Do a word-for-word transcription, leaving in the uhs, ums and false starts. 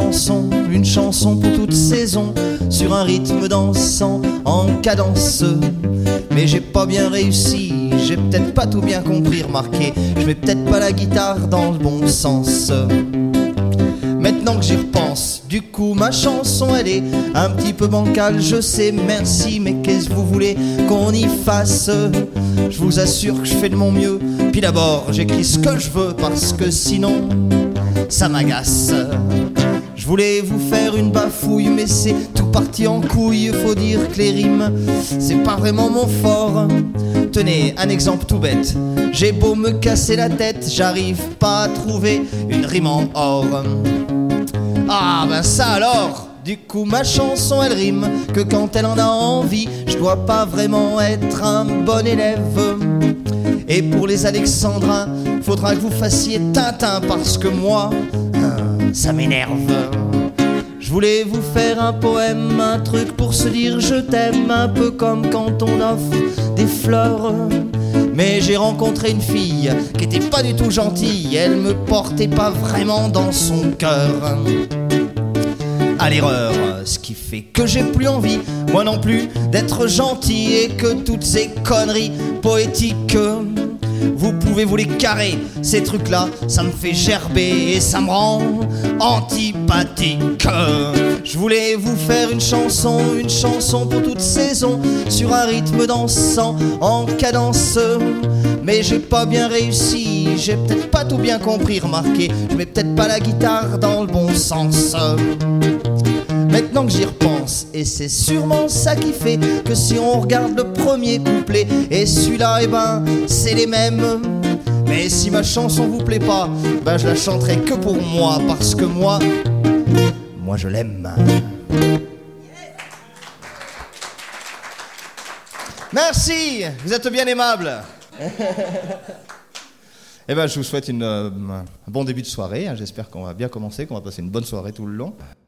chanson, une chanson pour toute saison, sur un rythme dansant, en cadence. Mais j'ai pas bien réussi, j'ai peut-être pas tout bien compris, remarquez, je mets peut-être pas la guitare dans le bon sens. Maintenant que j'y repense, du coup ma chanson elle est un petit peu bancale, je sais, merci, mais qu'est-ce que vous voulez qu'on y fasse? Je vous assure que je fais de mon mieux, puis d'abord j'écris ce que je veux parce que sinon ça m'agace. Je voulais vous faire une bafouille, mais c'est tout parti en couille. Faut dire que les rimes, c'est pas vraiment mon fort. Tenez, un exemple tout bête. J'ai beau me casser la tête, j'arrive pas à trouver une rime en or. Ah ben ça alors, du coup ma chanson elle rime que quand elle en a envie. Je dois pas vraiment être un bon élève. Et pour les alexandrins, faudra que vous fassiez Tintin parce que moi, ça m'énerve. Je voulais vous faire un poème, un truc pour se dire je t'aime, un peu comme quand on offre des fleurs. Mais j'ai rencontré une fille qui était pas du tout gentille, elle me portait pas vraiment dans son cœur. À l'erreur, ce qui fait que j'ai plus envie, moi non plus, d'être gentil et que toutes ces conneries poétiques, vous pouvez vous les carrer, ces trucs-là, ça me fait gerber et ça me rend antipathique. Je voulais vous faire une chanson, une chanson pour toute saison, sur un rythme dansant, en cadence. Mais j'ai pas bien réussi, j'ai peut-être pas tout bien compris, remarquez, je mets peut-être pas la guitare dans le bon sens. Maintenant que j'y repense, et c'est sûrement ça qui fait que si on regarde le premier couplet et celui-là, eh ben, c'est les mêmes. Mais si ma chanson vous plaît pas, ben je la chanterai que pour moi, parce que moi, moi je l'aime. Merci, vous êtes bien aimable. Eh ben, je vous souhaite une, euh, un bon début de soirée. J'espère qu'on va bien commencer, qu'on va passer une bonne soirée tout le long.